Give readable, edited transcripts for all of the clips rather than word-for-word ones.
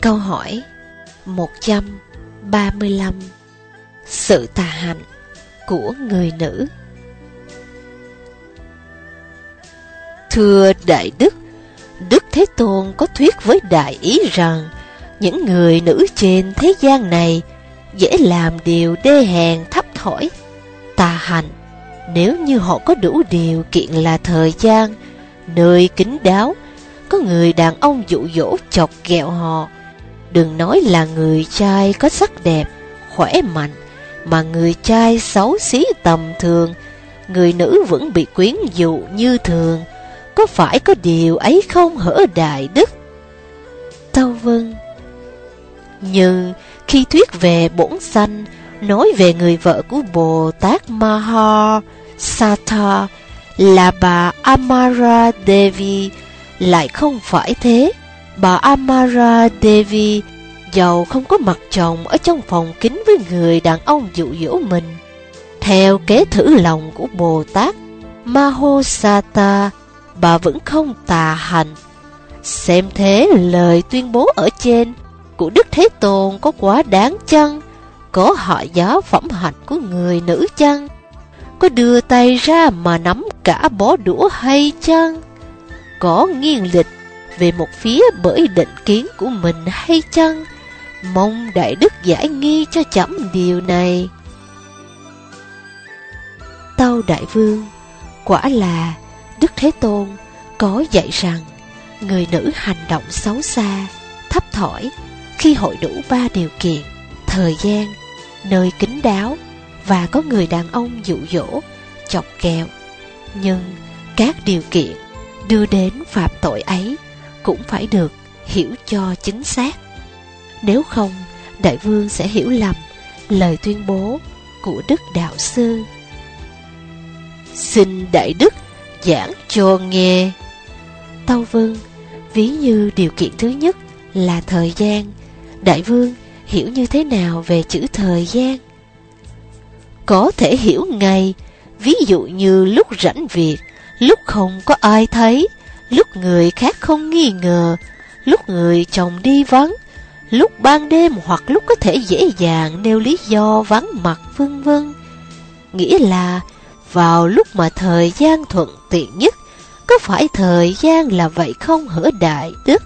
Câu hỏi 135. Sự tà hạnh của người nữ. Thưa Đại Đức, Đức Thế Tôn có thuyết với đại ý rằng những người nữ trên thế gian này dễ làm điều đê hèn thấp thỏi, tà hạnh, nếu như họ có đủ điều kiện là thời gian, nơi kín đáo, có người đàn ông dụ dỗ chọc ghẹo họ. Đừng nói là người trai có sắc đẹp, khỏe mạnh, mà người trai xấu xí tầm thường, người nữ vẫn bị quyến dụ như thường. Có phải có điều ấy không hở Đại Đức? Tâu vâng. Nhưng khi thuyết về bổn sanh, nói về người vợ của Bồ Tát Mahasatha là bà Amara Devi, lại không phải thế. Bà Amara Devi dầu không có mặt chồng ở trong phòng kín với người đàn ông dụ dỗ mình, theo kế thử lòng của Bồ Tát Mahasatha, bà vẫn không tà hạnh. Xem thế lời tuyên bố ở trên của Đức Thế Tôn có quá đáng chăng? Có hạ giá phẩm hạnh của người nữ chăng? Có đưa tay ra mà nắm cả bó đũa hay chăng? Có nghiêng lịch về một phía bởi định kiến của mình hay chăng? Mong Đại Đức giải nghi cho chấm điều này. Tâu Đại Vương, quả là Đức Thế Tôn có dạy rằng người nữ hành động xấu xa, thấp thỏi khi hội đủ 3 điều kiện: thời gian, nơi kín đáo và có người đàn ông dụ dỗ, chọc ghẹo. Nhưng các điều kiện đưa đến phạm tội ấy cũng phải được hiểu cho chính xác. Nếu không, Đại Vương sẽ hiểu lầm lời tuyên bố của Đức Đạo Sư. Xin Đại Đức giảng cho nghe. Tâu vâng. Ví như điều kiện thứ nhất là thời gian, Đại Vương hiểu như thế nào về chữ thời gian? Có thể hiểu ngay, ví dụ như lúc rảnh việc, lúc không có ai thấy, lúc người khác không nghi ngờ, lúc người chồng đi vắng, lúc ban đêm, hoặc lúc có thể dễ dàng nêu lý do vắng mặt, vân vân. Nghĩa là vào lúc mà thời gian thuận tiện nhất. Có phải thời gian là vậy không hở Đại Đức?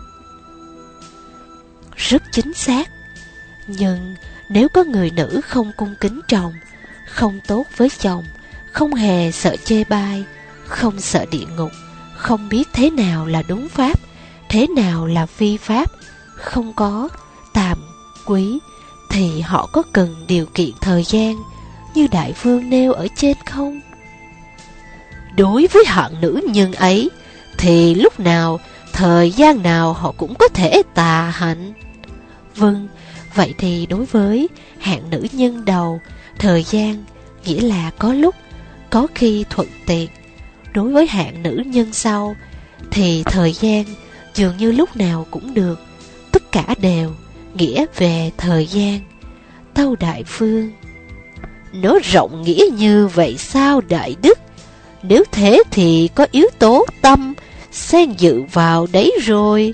Rất chính xác. Nhưng nếu có người nữ không cung kính chồng, không tốt với chồng, không hề sợ chê bai, không sợ địa ngục, không biết thế nào là đúng pháp, thế nào là phi pháp, không có tàm quý, thì họ có cần điều kiện thời gian như Đại Vương nêu ở trên không? Đối với hạng nữ nhân ấy, thì lúc nào, thời gian nào họ cũng có thể tà hạnh. Vâng, vậy thì đối với hạng nữ nhân đầu, thời gian nghĩa là có lúc, có khi thuận tiện. Đối với hạng nữ nhân sau, thì thời gian dường như lúc nào cũng được, tất cả đều nghĩa về thời gian. Tâu Đại Vương, nó rộng nghĩa như vậy sao Đại Đức? Nếu thế thì có yếu tố tâm xen dự vào đấy rồi.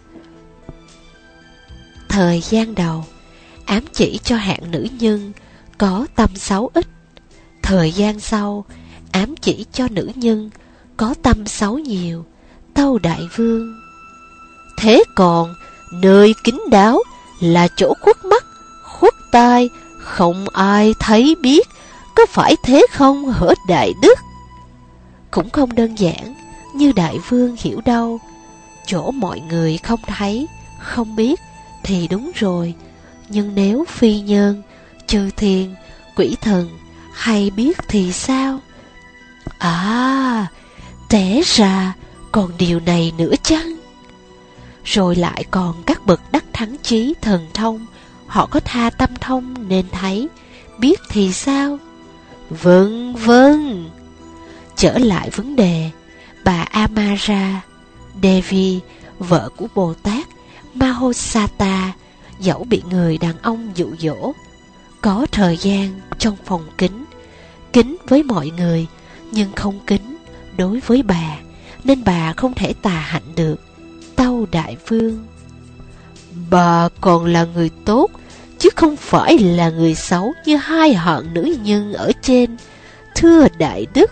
Thời gian đầu ám chỉ cho hạng nữ nhân có tâm xấu ít. Thời gian sau ám chỉ cho nữ nhân có tâm xấu nhiều. Tâu Đại Vương, thế còn nơi kín đáo là chỗ khuất mắt, khuất tai, không ai thấy biết, có phải thế không hở Đại Đức? Cũng không đơn giản như Đại Vương hiểu đâu. Chỗ mọi người không thấy, không biết thì đúng rồi. Nhưng nếu phi nhân, chư thiên, quỷ thần hay biết thì sao? À, té ra còn điều này nữa chăng? Rồi lại còn các bậc đắc thắng trí thần thông, họ có tha tâm thông nên thấy, biết thì sao? Vâng, vâng. Trở lại vấn đề, bà Amara Devi, vợ của Bồ Tát Mahasatha, dẫu bị người đàn ông dụ dỗ, có thời gian trong phòng kín, kín với mọi người, nhưng không kín đối với bà, nên bà không thể tà hạnh được. Tâu Đại Vương, Bà còn là người tốt, chứ không phải là người xấu như hai hạng nữ nhân ở trên, thưa đại đức.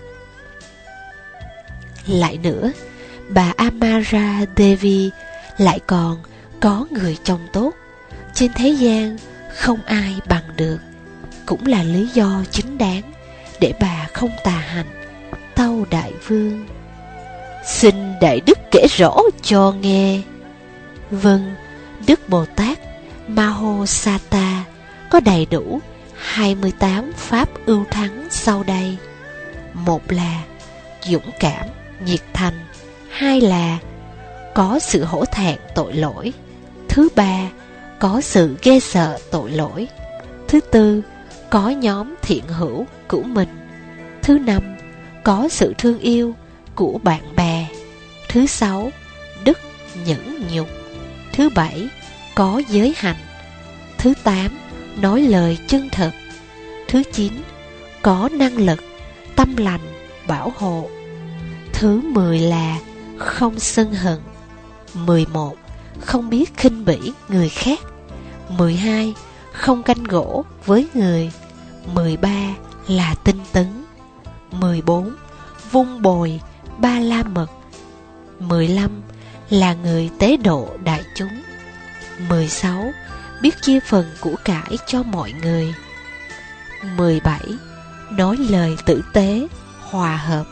Lại nữa, bà Amara Devi lại còn có người chồng tốt, trên thế gian không ai bằng được, cũng là lý do chính đáng để bà không tà hành. Tâu đại vương: Xin đại đức kể rõ cho nghe. Vâng, Đức Bồ Tát Mahosata có đầy đủ 28 pháp ưu thắng sau đây. Một là dũng cảm, nhiệt thành. Hai là có sự hổ thẹn tội lỗi. Thứ ba, có sự ghê sợ tội lỗi. Thứ tư, có nhóm thiện hữu của mình. Thứ năm, có sự thương yêu của bạn bè. Thứ sáu, đức nhẫn nhục. Thứ bảy, có giới hạnh. Thứ tám, nói lời chân thật. Thứ chín, có năng lực, tâm lành, bảo hộ. Thứ 10 là không sân hận. 11, không biết khinh bỉ người khác. 12, không canh gỗ với người. 13 là tinh tấn. 14, vung bồi ba la mật. 15 là người tế độ đại chúng. 16 biết chia phần của cải cho mọi người. 17 nói lời tử tế, hòa hợp.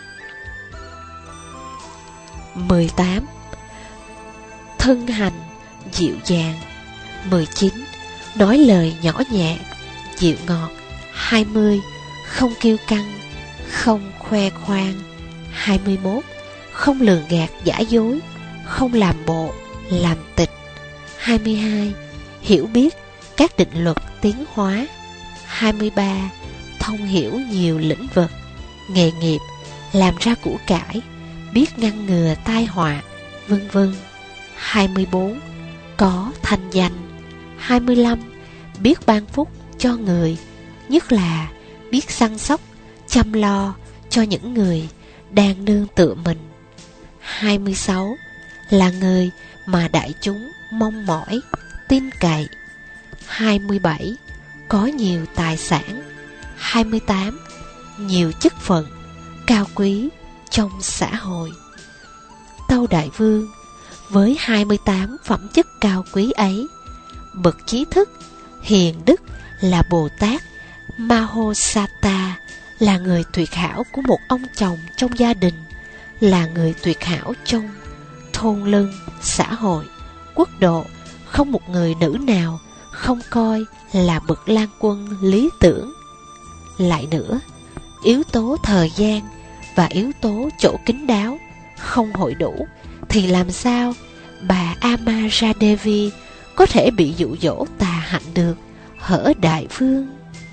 18 thân hành dịu dàng. 19 nói lời nhỏ nhẹ, dịu ngọt. 20 không kiêu căng, không khoe khoang. 21 không lường gạt giả dối, không làm bộ, làm tịch. 22 hiểu biết các định luật tiến hóa. 23 thông hiểu nhiều lĩnh vực, nghề nghiệp, làm ra của cải, biết ngăn ngừa tai họa, vân vân. 24 có thanh danh. 25 biết ban phúc cho người, nhất là biết săn sóc, chăm lo cho những người đang nương tựa mình. 26 là người mà đại chúng mong mỏi, tin cậy. 27 có nhiều tài sản. 28 nhiều chức phận, cao quý trong xã hội. Tâu đại vương: với 28 phẩm chất cao quý ấy, bậc trí thức, hiền đức là Bồ Tát Mahosata, là người tuyệt hảo của một ông chồng trong gia đình, là người tuyệt hảo trong thôn lân, xã hội, quốc độ. Không một người nữ nào không coi là bậc lang quân lý tưởng. Lại nữa, yếu tố thời gian và yếu tố chỗ kín đáo không hội đủ, thì làm sao bà Amara Devi có thể bị dụ dỗ tà hạnh được, hở đại vương?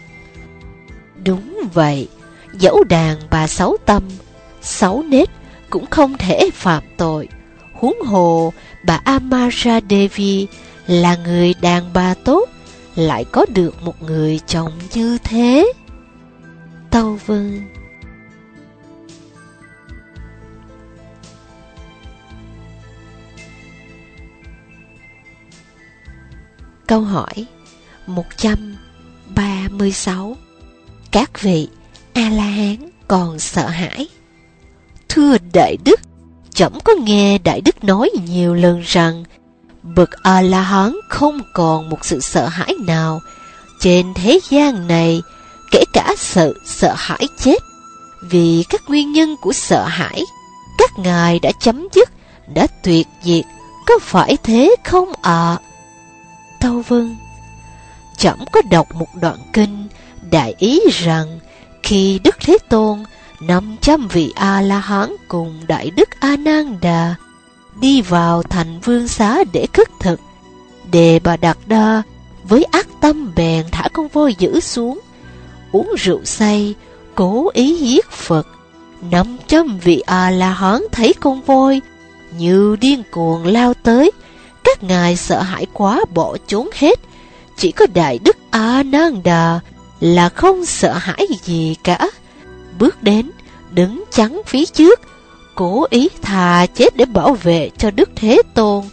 Đúng vậy, dẫu đàn bà xấu tâm, xấu nết cũng không thể phạm tội. Huống hồ bà Amara Devi là người đàn bà tốt, lại có được một người chồng như thế. Tâu vương: câu hỏi 136. Các vị A-la-hán còn sợ hãi? Thưa đại đức, trẫm có nghe đại đức nói nhiều lần rằng bậc A-la-hán không còn một sự sợ hãi nào trên thế gian này, kể cả sự sợ hãi chết. Vì các nguyên nhân của sợ hãi, các ngài đã chấm dứt, đã tuyệt diệt, có phải thế không ạ? Tâu vâng. Trẫm có đọc một đoạn kinh đại ý rằng khi Đức Thế Tôn 500 vị A-la-hán cùng Đại Đức A-nan-đà đi vào thành Vương Xá để khất thực, Đề Bà Đạt Đa với ác tâm bèn thả con voi dữ xuống, uống rượu say, cố ý giết Phật. 500 vị A-la-hán thấy con voi như điên cuồng lao tới, các ngài sợ hãi quá bỏ trốn hết. Chỉ có Đại Đức A-nan-đà là không sợ hãi gì cả, bước đến đứng chắn phía trước, cố ý thà chết để bảo vệ cho Đức Thế Tôn.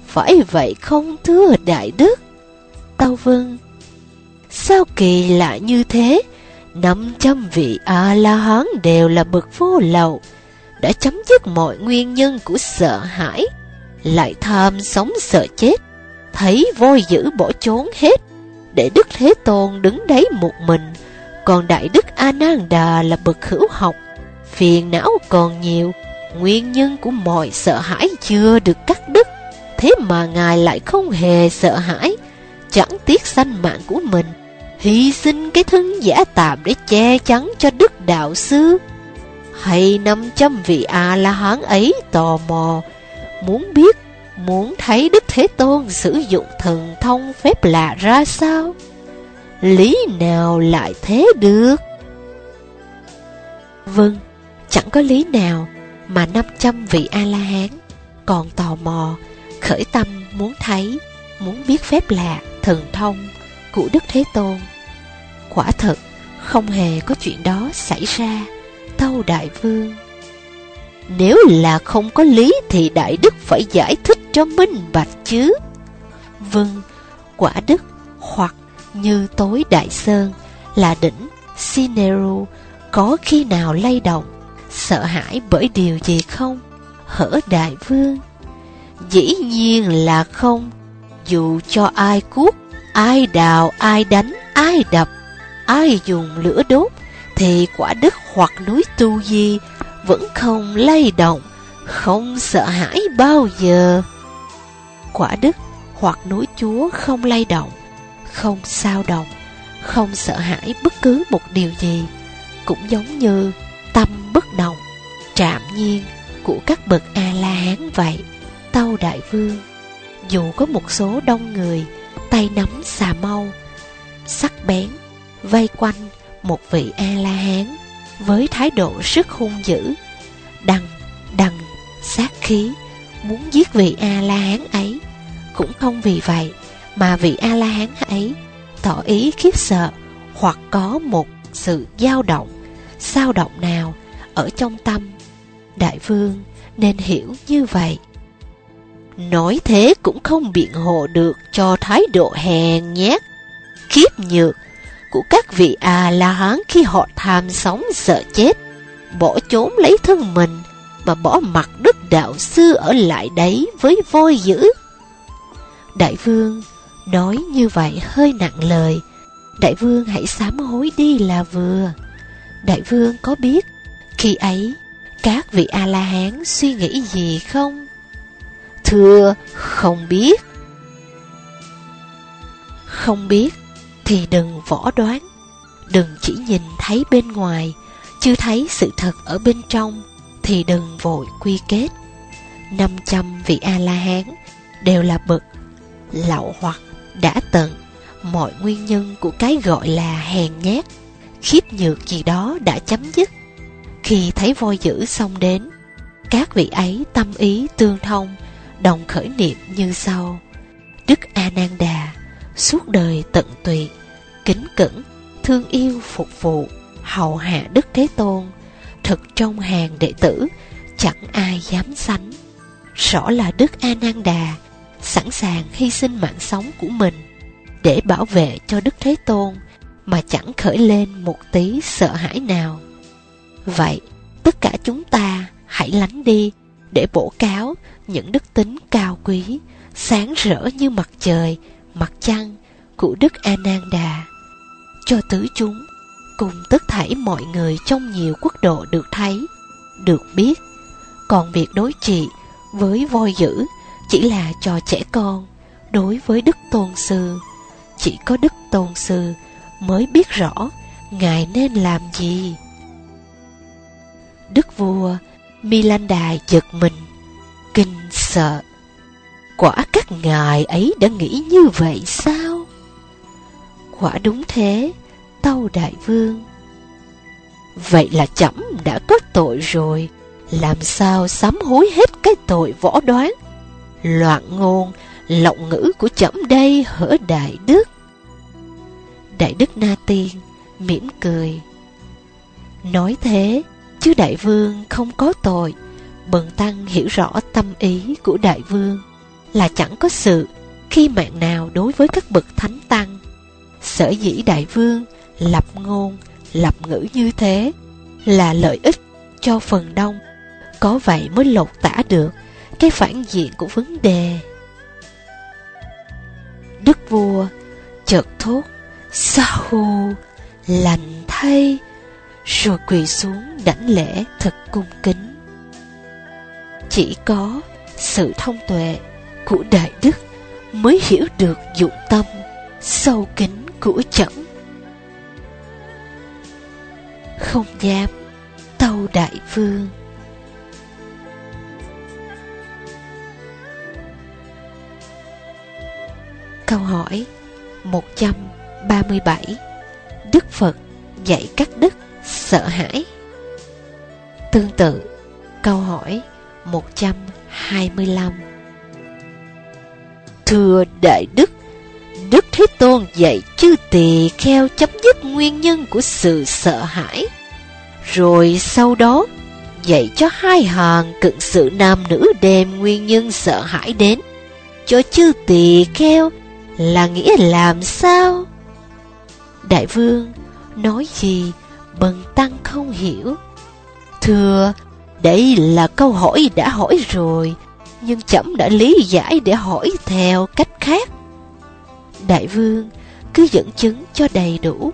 Phải vậy không thưa đại đức? Tâu Vân: Sao kỳ lạ như thế? 500 vị A-la-hán đều là bậc vô lậu, đã chấm dứt mọi nguyên nhân của sợ hãi, lại tham sống sợ chết, thấy voi dữ bỏ trốn hết, để Đức Thế Tôn đứng đấy một mình. Còn Đại Đức A Nan Đà là bậc hữu học, phiền não còn nhiều, nguyên nhân của mọi sợ hãi chưa được cắt đứt, thế mà Ngài lại không hề sợ hãi, chẳng tiếc sanh mạng của mình, hy sinh cái thân giả tạm để che chắn cho Đức Đạo Sư. Hay 500 vị A-la-hán ấy tò mò, muốn biết, muốn thấy Đức Thế Tôn sử dụng thần thông phép lạ ra sao? Lý nào lại thế được? Vâng, chẳng có lý nào mà 500 vị A-la-hán còn tò mò, khởi tâm muốn thấy, muốn biết phép lạ, thần thông của Đức Thế Tôn. Quả thật, không hề có chuyện đó xảy ra, tâu Đại Vương. Nếu là không có lý thì Đại Đức phải giải thích cho minh bạch chứ. Vâng, quả Đức hoặc như tối Đại Sơn là đỉnh Sineru có khi nào lay động, sợ hãi bởi điều gì không? Hỡi Đại Vương, dĩ nhiên là không. Dù cho ai cuốc, ai đào, ai đánh, ai đập, ai dùng lửa đốt, thì quả Đức hoặc núi Tu Di vẫn không lay động, không sợ hãi bao giờ. Quả Đức hoặc núi Chúa không lay động, không sao động, không sợ hãi bất cứ một điều gì, cũng giống như tâm bất động, trạm nhiên của các bậc A-la-hán vậy, tâu Đại Vương. Dù có một số đông người tay nắm xà mâu sắc bén vây quanh một vị A-la-hán với thái độ rất hung dữ, đằng sát khí, muốn giết vị A-la-hán ấy, cũng không vì vậy mà vị A-la-hán ấy tỏ ý khiếp sợ hoặc có một sự dao động, xao động nào ở trong tâm. Đại Vương nên hiểu như vậy. Nói thế cũng không biện hộ được cho thái độ hèn nhát, khiếp nhược của các vị A-la-hán khi họ tham sống sợ chết, bỏ trốn lấy thân mình mà bỏ mặc Đức Đạo Sư ở lại đấy với voi dữ. Đại Vương nói như vậy hơi nặng lời. Đại Vương hãy sám hối đi là vừa. Đại Vương có biết khi ấy các vị A-la-hán suy nghĩ gì không? Thưa, không biết. Không biết thì đừng võ đoán, đừng chỉ nhìn thấy bên ngoài, chưa thấy sự thật ở bên trong thì đừng vội quy kết. 500 vị A-la-hán đều là bậc lậu hoặc đã tận mọi nguyên nhân của cái gọi là hèn nhát, khiếp nhược gì đó đã chấm dứt. Khi thấy voi dữ xông đến, các vị ấy tâm ý tương thông, đồng khởi niệm như sau: Đức A Nan Đà suốt đời tận tụy, kính cẩn, thương yêu phục vụ, hầu hạ Đức Thế Tôn, thực trong hàng đệ tử chẳng ai dám sánh. Rõ là Đức A Nan Đà sẵn sàng hy sinh mạng sống của mình để bảo vệ cho Đức Thế Tôn mà chẳng khởi lên một tí sợ hãi nào. Vậy tất cả chúng ta hãy lánh đi để bổ cáo những đức tính cao quý, sáng rỡ như mặt trời, mặt trăng của Đức A Nan Đà, cho tứ chúng cùng tất thảy mọi người trong nhiều quốc độ được thấy, được biết. Còn việc đối trị với voi dữ chỉ là trò trẻ con đối với Đức Tôn Sư. Chỉ có Đức Tôn Sư mới biết rõ Ngài nên làm gì. Đức vua Milanda giật mình, kinh sợ. Quả các ngài ấy đã nghĩ như vậy sao? Quả đúng thế, tâu Đại Vương. Vậy là trẫm đã có tội rồi, làm sao sám hối hết cái tội võ đoán, loạn ngôn, lộng ngữ của trẫm đây hỡi Đại Đức? Đại Đức Na Tiên mỉm cười, nói thế chứ Đại Vương không có tội. Bần tăng hiểu rõ tâm ý của Đại Vương, là chẳng có sự khi mạng nào đối với các bậc thánh tăng. Sở dĩ đại vương lập ngôn, lập ngữ như thế là lợi ích cho phần đông, có vậy mới lột tả được cái phản diện của vấn đề. Đức vua chợt thốt Sa-hu, lành thay, rồi quỳ xuống đảnh lễ thật cung kính. Chỉ có sự thông tuệ của đại đức mới hiểu được dụng tâm sâu kín của trẫm. Không dám tâu đại vương. Câu hỏi 137. Đức Phật dạy các đức sợ hãi. Tương tự, câu hỏi 125. Thưa Đại Đức, Đức Thế Tôn dạy chư tỳ kheo chấm dứt nguyên nhân của sự sợ hãi, rồi sau đó dạy cho hai hàng cận sự nam nữ đem nguyên nhân sợ hãi đến cho chư tỳ kheo là nghĩa làm sao? Đại vương nói gì bần tăng không hiểu. Thưa, đây là câu hỏi đã hỏi rồi, nhưng trẫm đã lý giải để hỏi theo cách khác. Đại vương cứ dẫn chứng cho đầy đủ.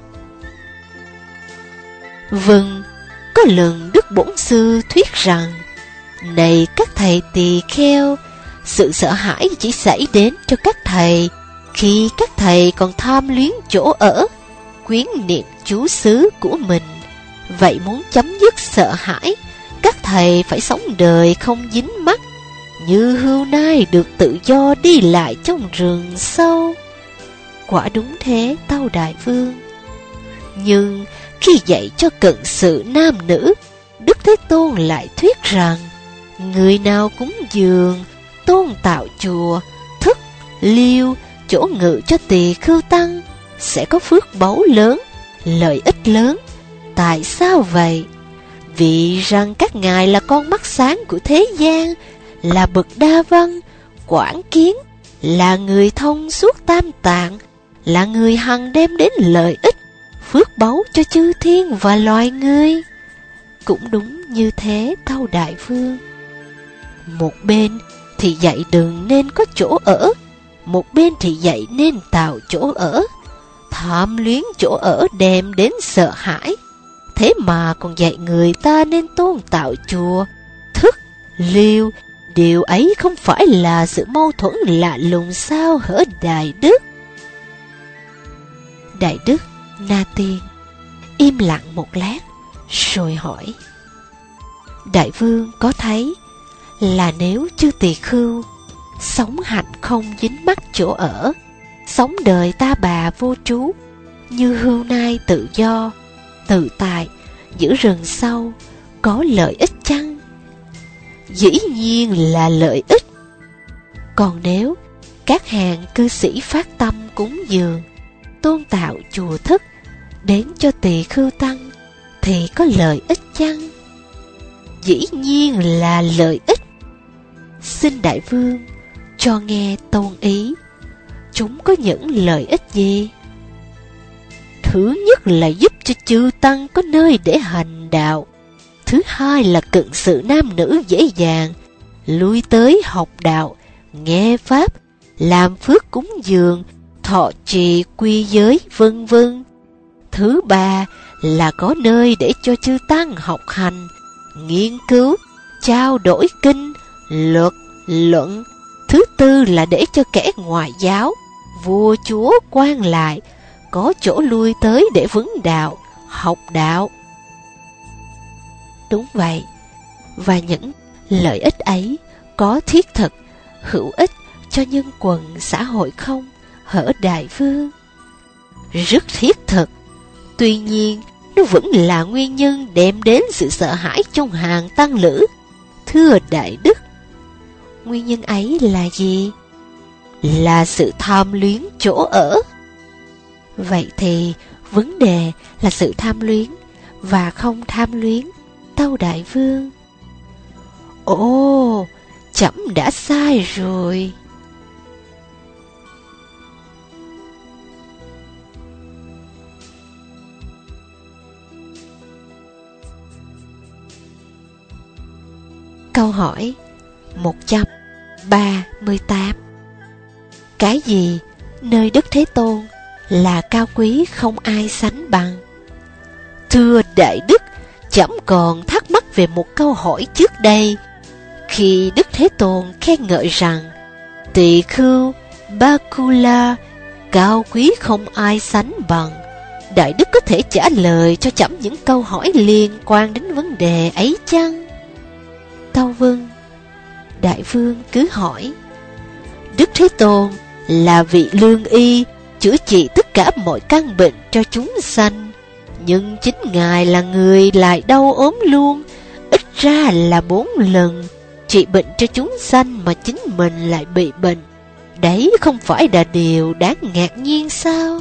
Vâng, có lần Đức Bổn Sư thuyết rằng: này các thầy tỳ kheo, sự sợ hãi chỉ xảy đến cho các thầy khi các thầy còn tham luyến chỗ ở, quyến niệm chú xứ của mình. Vậy muốn chấm dứt sợ hãi, các thầy phải sống đời không dính mắc, như hươu nai được tự do đi lại trong rừng sâu. Quả đúng thế, tâu đại vương. Nhưng khi dạy cho cận sự nam nữ, Đức Thế Tôn lại thuyết rằng: người nào cúng dường, tôn tạo chùa, thức, liêu, chỗ ngự cho tỳ khưu tăng sẽ có phước báu lớn, lợi ích lớn. Tại sao vậy? Vì rằng các ngài là con mắt sáng của thế gian, là bậc đa văn, quảng kiến, là người thông suốt tam tạng, là người hằng đem đến lợi ích, phước báu cho chư thiên và loài người. Cũng đúng như thế, tâu đại vương. Một bên thì dạy đừng nên có chỗ ở, một bên thì dạy nên tạo chỗ ở. Tham luyến chỗ ở đem đến sợ hãi, thế mà còn dạy người ta nên tôn tạo chùa, thức, liêu. Điều ấy không phải là sự mâu thuẫn lạ lùng sao hở Đại Đức? Đại Đức Na Tiên im lặng một lát rồi hỏi: đại vương có thấy là nếu chư tỳ khưu sống hạnh không dính mắc chỗ ở, sống đời ta bà vô trú, như hươu nai tự do, tự tại giữa rừng sâu, có lợi ích chăng? Dĩ nhiên là lợi ích. Còn nếu các hàng cư sĩ phát tâm cúng dường, tôn tạo chùa thức đến cho tỳ khưu tăng thì có lợi ích chăng? Dĩ nhiên là lợi ích. Xin đại vương cho nghe tôn ý, chúng có những lợi ích gì? Thứ nhất là giúp cho chư tăng có nơi để hành đạo. Thứ hai là cận sự nam nữ dễ dàng lui tới học đạo, nghe pháp, làm phước cúng dường, thọ trì quy giới, vân vân. Thứ ba là có nơi để cho chư tăng học hành, nghiên cứu, trao đổi kinh, luật, luận. Thứ tư là để cho kẻ ngoại giáo, vua chúa, quan lại có chỗ lui tới để vấn đạo, học đạo. Đúng vậy, và những lợi ích ấy có thiết thực, hữu ích cho nhân quần xã hội không, hở đại vương? Rất thiết thực. Tuy nhiên, nó vẫn là nguyên nhân đem đến sự sợ hãi trong hàng tăng lữ. Thưa đại đức, nguyên nhân ấy là gì? Là sự tham luyến chỗ ở. Vậy thì vấn đề là sự tham luyến và không tham luyến, tâu đại vương. Ồ, trẫm đã sai rồi. Câu hỏi 138. Cái gì nơi Đức Thế Tôn là cao quý không ai sánh bằng? Thưa Đại Đức, trẫm còn thắc mắc về một câu hỏi trước đây. Khi Đức Thế Tôn khen ngợi rằng Tỳ khưu Bakula cao quý không ai sánh bằng, Đại Đức có thể trả lời cho trẫm những câu hỏi liên quan đến vấn đề ấy chăng? Tâu vâng. Đại vương cứ hỏi. Đức Thế Tôn là vị lương y chữa trị tất cả mọi căn bệnh cho chúng sanh, nhưng chính Ngài là người lại đau ốm luôn, ít ra là 4 lần trị bệnh cho chúng sanh mà chính mình lại bị bệnh. Đấy không phải là điều đáng ngạc nhiên sao?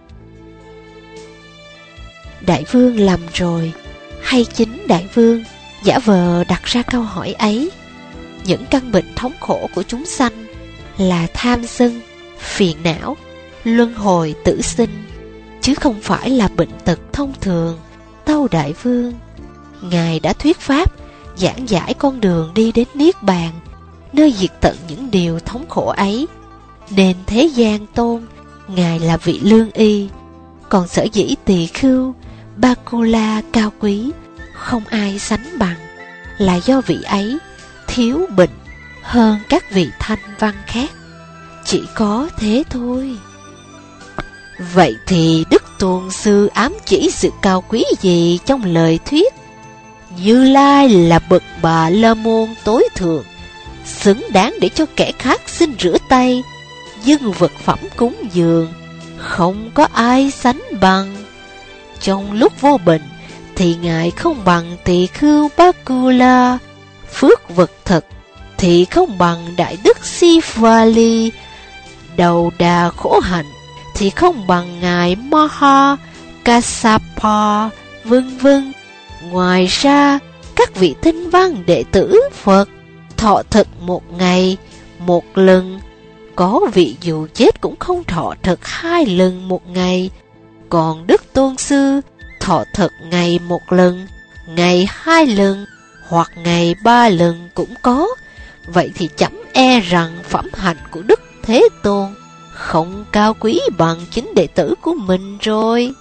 Đại vương lầm rồi, hay chính đại vương giả vờ đặt ra câu hỏi ấy? Những căn bệnh thống khổ của chúng sanh là tham sân, phiền não, luân hồi tử sinh, chứ không phải là bệnh tật thông thường. Tâu đại vương, Ngài đã thuyết pháp giảng giải con đường đi đến Niết Bàn, nơi diệt tận những điều thống khổ ấy, nên thế gian tôn Ngài là vị lương y. Còn sở dĩ Tỳ khưu Bakula cao quý không ai sánh bằng là do vị ấy thiếu bệnh hơn các vị thanh văn khác, chỉ có thế thôi. Vậy thì Đức Tôn Sư ám chỉ sự cao quý gì trong lời thuyết? Như Lai là bậc Bà La Môn tối thượng, xứng đáng để cho kẻ khác xin rửa tay, dâng vật phẩm cúng dường, không có ai sánh bằng. Trong lúc vô bệnh thì Ngài không bằng Tỳ khưu Bakula, phước vật thật thì không bằng Đại Đức Sivali, đầu đà khổ hạnh thì không bằng Ngài Maha Kassapa, vân vân. Ngoài ra, các vị tinh văn đệ tử Phật thọ thực 1 ngày 1 lần, có vị dù chết cũng không thọ thực 2 lần 1 ngày. Còn Đức Tôn Sư thọ thực ngày 1 lần, ngày 2 lần, hoặc ngày 3 lần cũng có. Vậy thì chấm e rằng phẩm hạnh của Đức Thế Tôn không cao quý bằng chính đệ tử của mình rồi.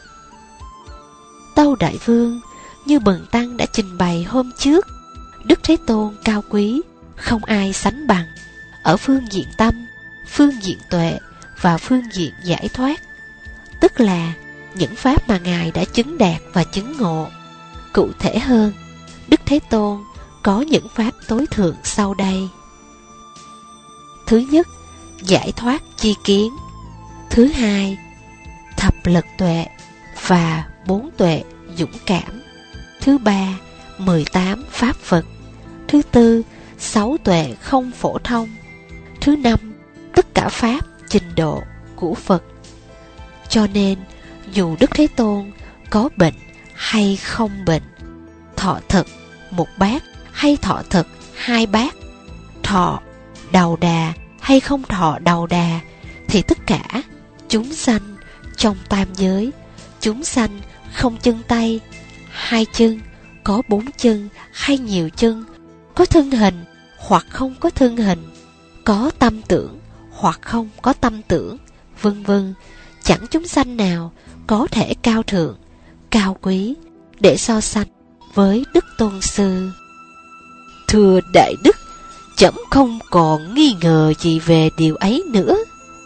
Tâu đại vương, như Bần Tăng đã trình bày hôm trước, Đức Thế Tôn cao quý không ai sánh bằng ở phương diện tâm, phương diện tuệ và phương diện giải thoát, tức là những pháp mà Ngài đã chứng đạt và chứng ngộ. Cụ thể hơn, Đức Thế Tôn có những pháp tối thượng sau đây. Thứ nhất, giải thoát chi kiến. Thứ hai, thập lực tuệ và 4 tuệ dũng cảm. Thứ ba, 18 pháp Phật. Thứ tư, 6 tuệ không phổ thông. Thứ năm, tất cả pháp trình độ của Phật. Cho nên, dù Đức Thế Tôn có bệnh hay không bệnh, thọ thực 1 bát hay thọ thực 2 bát, thọ đầu đà hay không thọ đầu đà, thì tất cả chúng sanh trong tam giới, chúng sanh không chân tay, 2 chân, có 4 chân hay nhiều chân, có thân hình hoặc không có thân hình, có tâm tưởng hoặc không có tâm tưởng, vân vân, chẳng chúng sanh nào có thể cao thượng, cao quý để so sánh với Đức Tôn Sư. Thưa Đại Đức, trẫm không còn nghi ngờ gì về điều ấy nữa.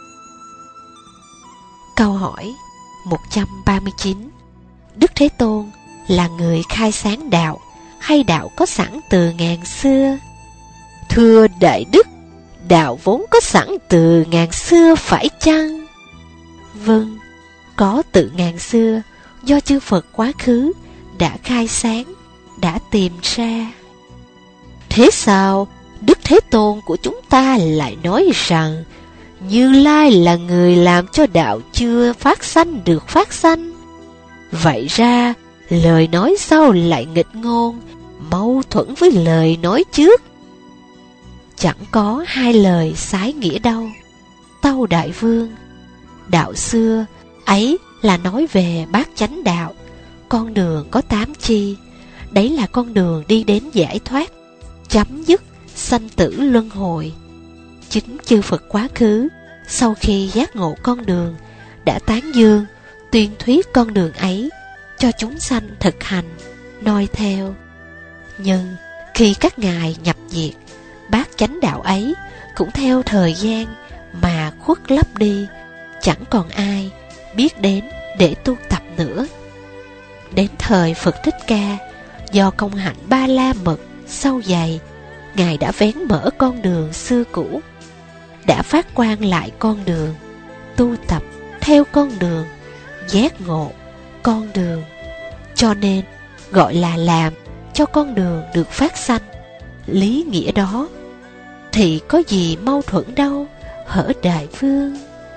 Câu hỏi 139. Đức Thế Tôn là người khai sáng đạo hay đạo có sẵn từ ngàn xưa? Thưa Đại Đức, đạo vốn có sẵn từ ngàn xưa phải chăng? Vâng, có từ ngàn xưa, do chư Phật quá khứ đã khai sáng, đã tìm ra. Thế sao Đức Thế Tôn của chúng ta lại nói rằng Như Lai là người làm cho đạo chưa phát sanh được phát sanh? Vậy ra lời nói sau lại nghịch ngôn, mâu thuẫn với lời nói trước. Chẳng có 2 lời sái nghĩa đâu. Tâu đại vương, đạo xưa ấy là nói về bát chánh đạo, con đường có 8 chi. Đấy là con đường đi đến giải thoát. chấm dứt sanh tử luân hồi. Chính chư Phật quá khứ sau khi giác ngộ con đường đã tán dương, tuyên thuyết con đường ấy cho chúng sanh thực hành, noi theo. Nhưng khi các ngài nhập diệt, bát chánh đạo ấy cũng theo thời gian mà khuất lấp đi, chẳng còn ai biết đến để tu tập nữa. Đến thời Phật Thích Ca, do công hạnh Ba La Mật sâu dày, ngài đã vén mở con đường xưa cũ, đã phát quang lại con đường, tu tập theo con đường, giác ngộ con đường, cho nên gọi là làm cho con đường được phát sanh. Lý nghĩa đó thì có gì mâu thuẫn đâu, hở đại vương.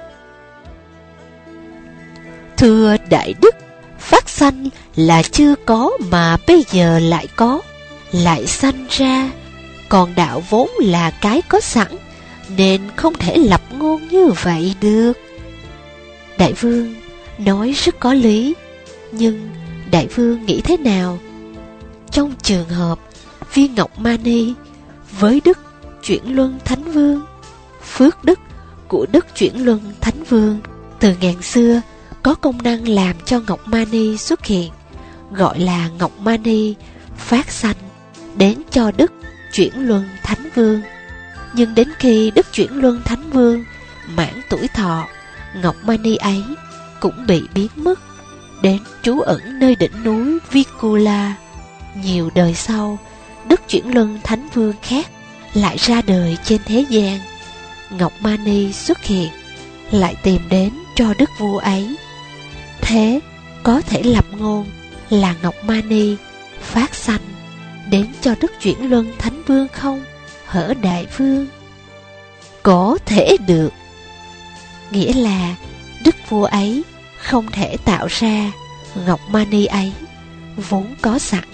Thưa đại đức, phát sanh là chưa có mà bây giờ lại có, lại sanh ra. Còn đạo vốn là cái có sẵn, nên không thể lập ngôn như vậy được. Đại vương nói rất có lý, nhưng đại vương nghĩ thế nào trong trường hợp Viên Ngọc Mani với đức Chuyển Luân Thánh Vương? Phước đức của đức Chuyển Luân Thánh Vương từ ngàn xưa có công năng làm cho Ngọc Mani xuất hiện, gọi là Ngọc Mani phát sanh đến cho đức Chuyển Luân Thánh Vương. Nhưng đến khi đức Chuyển Luân Thánh Vương mãn tuổi thọ, Ngọc Mani ấy cũng bị biến mất, đến trú ẩn nơi đỉnh núi Vikula. Nhiều đời sau, đức Chuyển Luân Thánh Vương khác lại ra đời trên thế gian. Ngọc Mani xuất hiện, lại tìm đến cho đức vua ấy. Thế có thể lập ngôn là Ngọc Mani phát sanh đến cho đức Chuyển Luân Thánh Vương không, hở đại vương? Có thể được. Nghĩa là đức vua ấy không thể tạo ra Ngọc Mani ấy vốn có sẵn.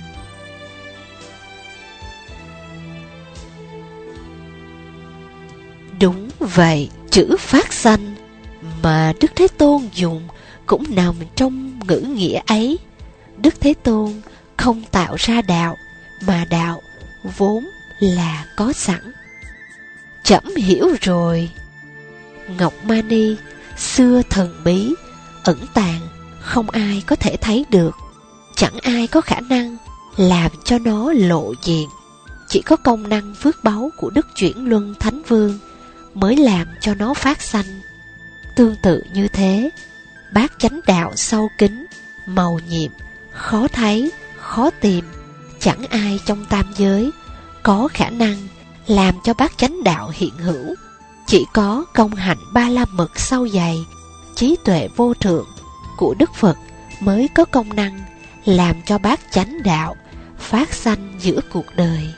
Đúng vậy, chữ phát sanh mà Đức Thế Tôn dùng cũng nằm trong ngữ nghĩa ấy. Đức Thế Tôn không tạo ra đạo, mà đạo vốn là có sẵn. Trẫm hiểu rồi. Ngọc Mani xưa thần bí, ẩn tàng, không ai có thể thấy được, chẳng ai có khả năng làm cho nó lộ diện. Chỉ có công năng phước báu của đức Chuyển Luân Thánh Vương mới làm cho nó phát sanh. Tương tự như thế, bát chánh đạo sâu kín, màu nhiệm, khó thấy, khó tìm, chẳng ai trong tam giới có khả năng làm cho bát chánh đạo hiện hữu. Chỉ có công hạnh Ba La Mật sâu dày, trí tuệ vô thượng của Đức Phật mới có công năng làm cho bát chánh đạo phát sanh giữa cuộc đời.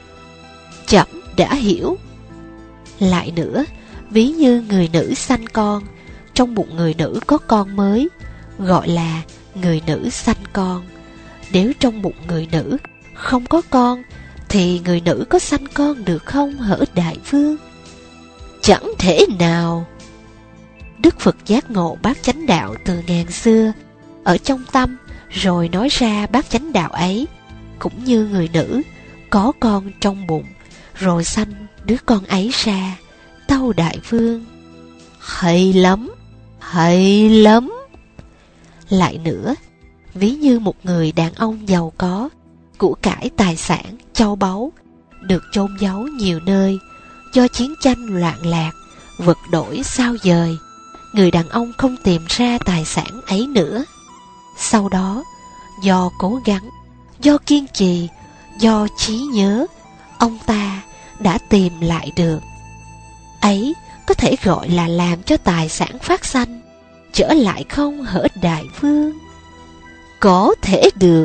Trẫm đã hiểu. Lại nữa, ví như người nữ sanh con, trong bụng người nữ có con mới, gọi là người nữ sanh con. Nếu trong bụng người nữ không có con, thì người nữ có sanh con được không, hở đại vương? Chẳng thể nào. Đức Phật giác ngộ bát chánh đạo từ ngàn xưa, ở trong tâm rồi nói ra bát chánh đạo ấy. Cũng như người nữ có con trong bụng, rồi sanh đứa con ấy ra. Tâu đại vương, hay lắm, hay lắm. Lại nữa, ví như một người đàn ông giàu có, của cải tài sản, châu báu, được chôn giấu nhiều nơi, do chiến tranh loạn lạc, vật đổi sao dời, người đàn ông không tìm ra tài sản ấy nữa. Sau đó, do cố gắng, do kiên trì, do trí nhớ, ông ta đã tìm lại được. Ấy có thể gọi là làm cho tài sản phát sanh trở lại không, hở đại vương? Có thể được.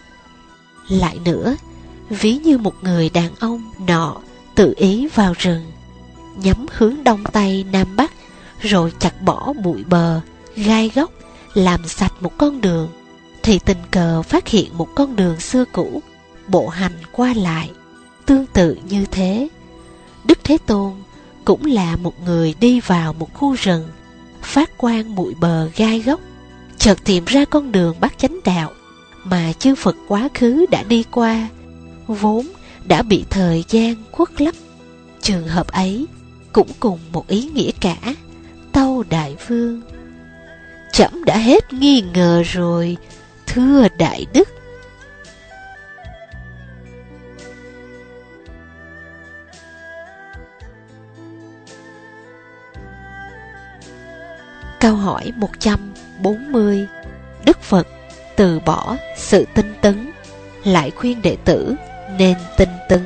Lại nữa, ví như một người đàn ông nọ tự ý vào rừng, nhắm hướng đông tây nam bắc, rồi chặt bỏ bụi bờ, gai góc, làm sạch một con đường, thì tình cờ phát hiện một con đường xưa cũ, bộ hành qua lại. Tương tự như thế, Đức Thế Tôn cũng là một người đi vào một khu rừng, phát quang bụi bờ gai góc, chợt tìm ra con đường bát chánh đạo mà chư Phật quá khứ đã đi qua, vốn đã bị thời gian khuất lấp. Trường hợp ấy cũng cùng một ý nghĩa cả, tâu đại vương. Trẫm đã hết nghi ngờ rồi, thưa đại đức. Câu hỏi 140. Đức Phật từ bỏ sự tinh tấn, lại khuyên đệ tử nên tinh tấn.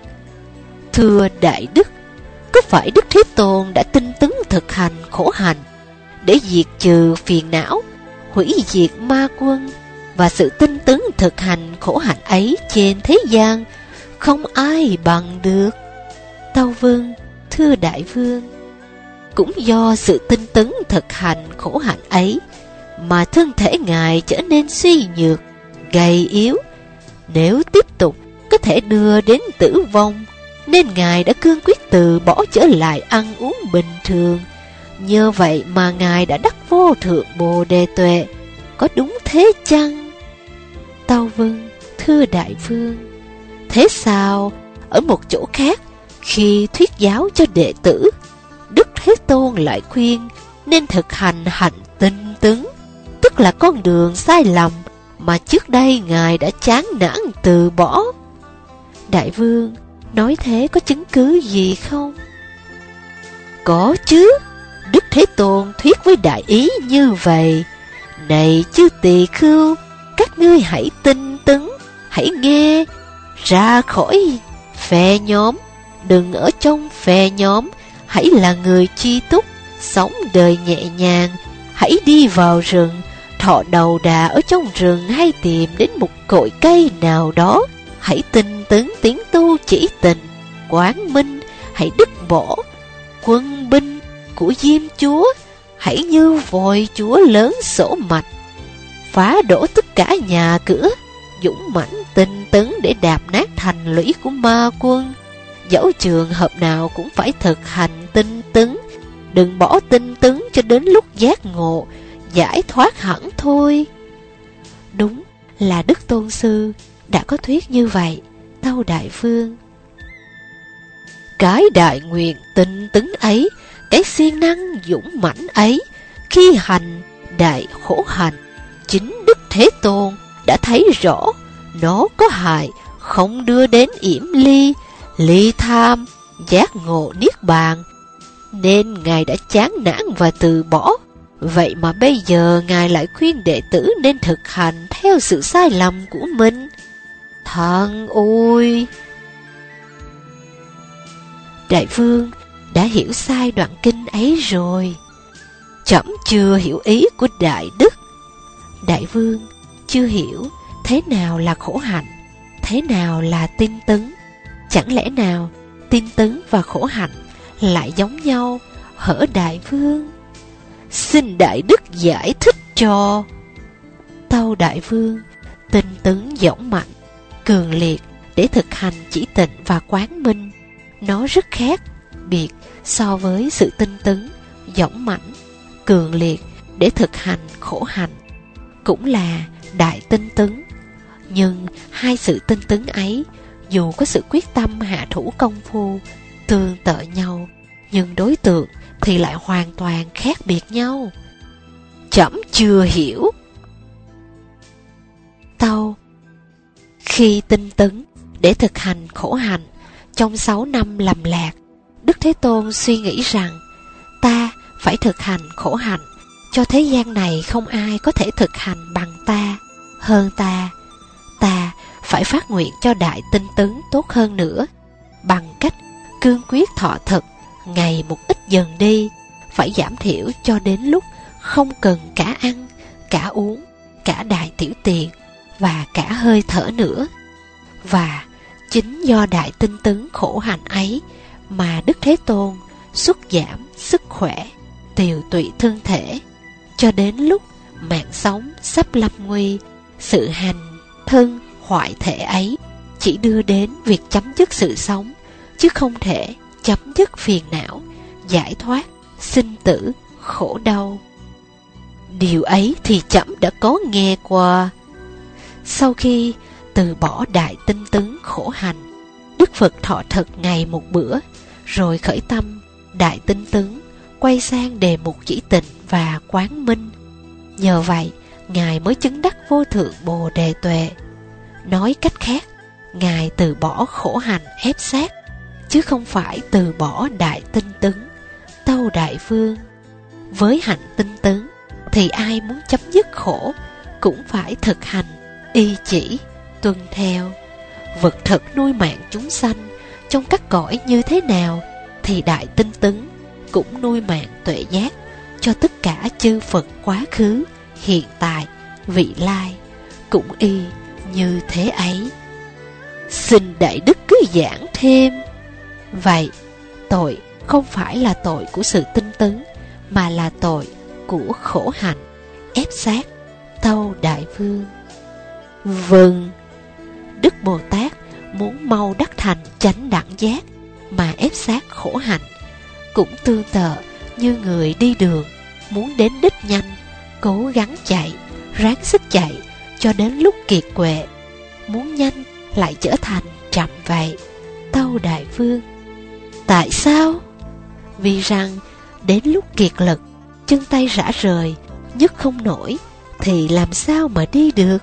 Thưa đại đức, có phải Đức Thế Tôn đã tinh tấn thực hành khổ hạnh để diệt trừ phiền não, hủy diệt ma quân, và sự tinh tấn thực hành khổ hạnh ấy trên thế gian không ai bằng được? Tâu vâng, thưa đại vương. Cũng do sự tinh tấn thực hành khổ hạnh ấy mà thân thể Ngài trở nên suy nhược, gầy yếu. Nếu tiếp tục có thể đưa đến tử vong, nên Ngài đã cương quyết từ bỏ trở lại ăn uống bình thường. Nhờ vậy mà Ngài đã đắc vô thượng Bồ Đề tuệ. Có đúng thế chăng? Tâu vâng, thưa đại vương. Thế sao, ở một chỗ khác, khi thuyết giáo cho đệ tử, Đức Thế Tôn lại khuyên nên thực hành hạnh tinh tấn, tức là con đường sai lầm mà trước đây Ngài đã chán nản từ bỏ? Đại vương, nói thế có chứng cứ gì không? Có chứ. Đức Thế Tôn thuyết với đại ý như vậy: Này chư tỳ khưu, các ngươi hãy tinh tấn, hãy nghe, ra khỏi phe nhóm, đừng ở trong phe nhóm, hãy là người chi túc, sống đời nhẹ nhàng, hãy đi vào rừng, thọ đầu đà ở trong rừng, hay tìm đến một cội cây nào đó, hãy tinh tấn tiến tu chỉ tình, quán minh, hãy dứt bỏ quân binh của Diêm Chúa, hãy như vòi Chúa lớn sổ mạch, phá đổ tất cả nhà cửa, dũng mãnh tinh tấn để đạp nát thành lũy của ma quân. Dẫu trường hợp nào cũng phải thực hành tinh tấn, đừng bỏ tinh tấn cho đến lúc giác ngộ, giải thoát hẳn thôi. Đúng là Đức Tôn Sư đã có thuyết như vậy, tâu đại vương. Cái đại nguyện tinh tấn ấy, cái siêng năng dũng mãnh ấy, khi hành đại khổ hạnh, chính Đức Thế Tôn đã thấy rõ nó có hại, không đưa đến yểm ly, ly tham, giác ngộ niết bàn, nên Ngài đã chán nản và từ bỏ. Vậy mà bây giờ Ngài lại khuyên đệ tử nên thực hành theo sự sai lầm của mình. Thần ôi! Đại vương đã hiểu sai đoạn kinh ấy rồi. Trẫm chưa hiểu ý của đại đức. Đại vương chưa hiểu thế nào là khổ hạnh, thế nào là tinh tấn. Chẳng lẽ nào tinh tấn và khổ hạnh lại giống nhau hở đại vương? Xin đại đức giải thích cho. Tâu đại vương, tinh tấn dũng mạnh, cường liệt để thực hành chỉ tịnh và quán minh, nó rất khác biệt so với sự tinh tấn dũng mãnh, cường liệt để thực hành khổ hạnh, cũng là đại tinh tấn. Nhưng hai sự tinh tấn ấy, dù có sự quyết tâm hạ thủ công phu tương tự nhau, nhưng đối tượng thì lại hoàn toàn khác biệt nhau. Trẫm chưa hiểu. Tâu, khi tinh tấn để thực hành khổ hạnh trong 6 năm lầm lạc, Đức Thế Tôn suy nghĩ rằng ta phải thực hành khổ hạnh, cho thế gian này không ai có thể thực hành bằng ta, hơn ta. Ta phải phát nguyện cho đại tinh tấn tốt hơn nữa, bằng cách cương quyết thọ thực, ngày một ít dần đi, phải giảm thiểu cho đến lúc không cần cả ăn, cả uống, cả đại tiểu tiện và cả hơi thở nữa. Và chính do đại tinh tấn khổ hạnh ấy mà Đức Thế Tôn xuất giảm sức khỏe, tiều tụy thân thể, cho đến lúc mạng sống sắp lâm nguy. Sự hành thân hoại thể ấy chỉ đưa đến việc chấm dứt sự sống, chứ không thể chấm dứt phiền não, giải thoát sinh tử khổ đau. Điều ấy thì trẫm đã có nghe qua. Sau khi từ bỏ đại tinh tấn khổ hành, Đức Phật thọ thực ngày một bữa, rồi khởi tâm đại tinh tấn, quay sang đề mục chỉ tịnh và quán minh. Nhờ vậy, Ngài mới chứng đắc vô thượng Bồ Đề Tuệ. Nói cách khác, Ngài từ bỏ khổ hành ép sát, chứ không phải từ bỏ đại tinh tấn, tâu đại vương. Với hạnh tinh tấn, thì ai muốn chấm dứt khổ cũng phải thực hành, y chỉ, tuân theo. Vật thực nuôi mạng chúng sanh trong các cõi như thế nào, thì đại tinh tấn cũng nuôi mạng tuệ giác cho tất cả chư Phật quá khứ, hiện tại, vị lai, cũng y như thế ấy. Xin Đại Đức cứ giảng thêm. Vậy, tội không phải là tội của sự tinh tấn, mà là tội của khổ hạnh, ép sát, tâu đại vương. Vâng, Đức Bồ Tát muốn mau đắc thành chánh đẳng giác mà ép sát khổ hạnh, cũng tương tự như người đi đường muốn đến đích nhanh, cố gắng chạy, ráng sức chạy cho đến lúc kiệt quệ. Muốn nhanh lại trở thành chậm vậy, tâu đại vương. Tại sao? Vì rằng đến lúc kiệt lực, chân tay rã rời, nhấc không nổi, thì làm sao mà đi được?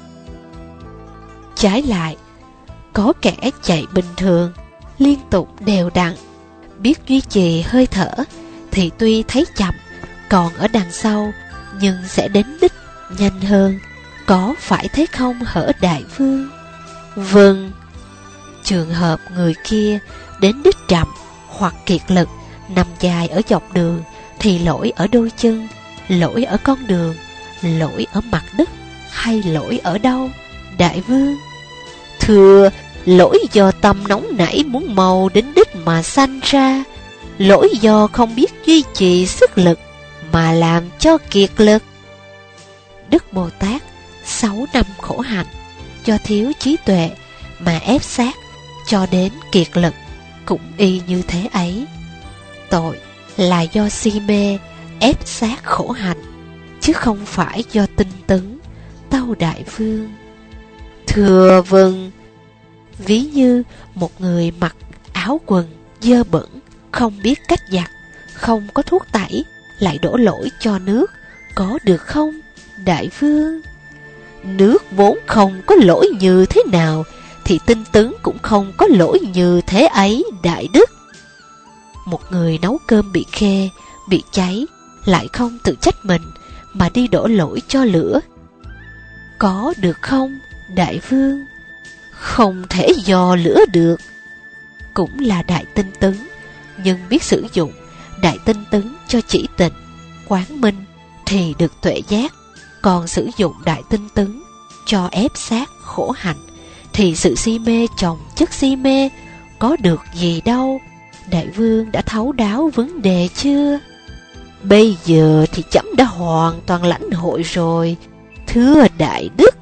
Trái lại, có kẻ chạy bình thường, liên tục đều đặn, biết duy trì hơi thở, thì tuy thấy chậm, còn ở đằng sau, nhưng sẽ đến đích nhanh hơn. Có phải thế không hở đại vương? Vâng. Trường hợp người kia đến đích chậm hoặc kiệt lực, nằm dài ở dọc đường, thì lỗi ở đôi chân, lỗi ở con đường, lỗi ở mặt đất, hay lỗi ở đâu, đại vương? Thưa, lỗi do tâm nóng nảy muốn mau đến đích mà sanh ra, lỗi do không biết duy trì sức lực mà làm cho kiệt lực. Đức Bồ Tát 6 năm khổ hạnh, do thiếu trí tuệ mà ép sát cho đến kiệt lực, cũng y như thế ấy. Tội là do si mê ép sát khổ hạnh, chứ không phải do tinh tấn, tâu đại vương. Thưa vâng. Ví như một người mặc áo quần dơ bẩn, không biết cách giặt, không có thuốc tẩy, lại đổ lỗi cho nước, có được không, đại vương? Nước vốn không có lỗi như thế nào, thì tinh tấn cũng không có lỗi như thế ấy, đại đức. Một người nấu cơm bị khê, bị cháy, lại không tự trách mình, mà đi đổ lỗi cho lửa, có được không, đại vương? Không thể dò lửa được. Cũng là đại tinh tấn, nhưng biết sử dụng đại tinh tấn cho chỉ tịnh, quán minh, thì được tuệ giác. Còn sử dụng đại tinh tấn cho ép sát khổ hạnh, thì sự si mê chồng chất si mê, có được gì đâu. Đại vương đã thấu đáo vấn đề chưa? Bây giờ thì chấm đã hoàn toàn lãnh hội rồi, thưa đại đức.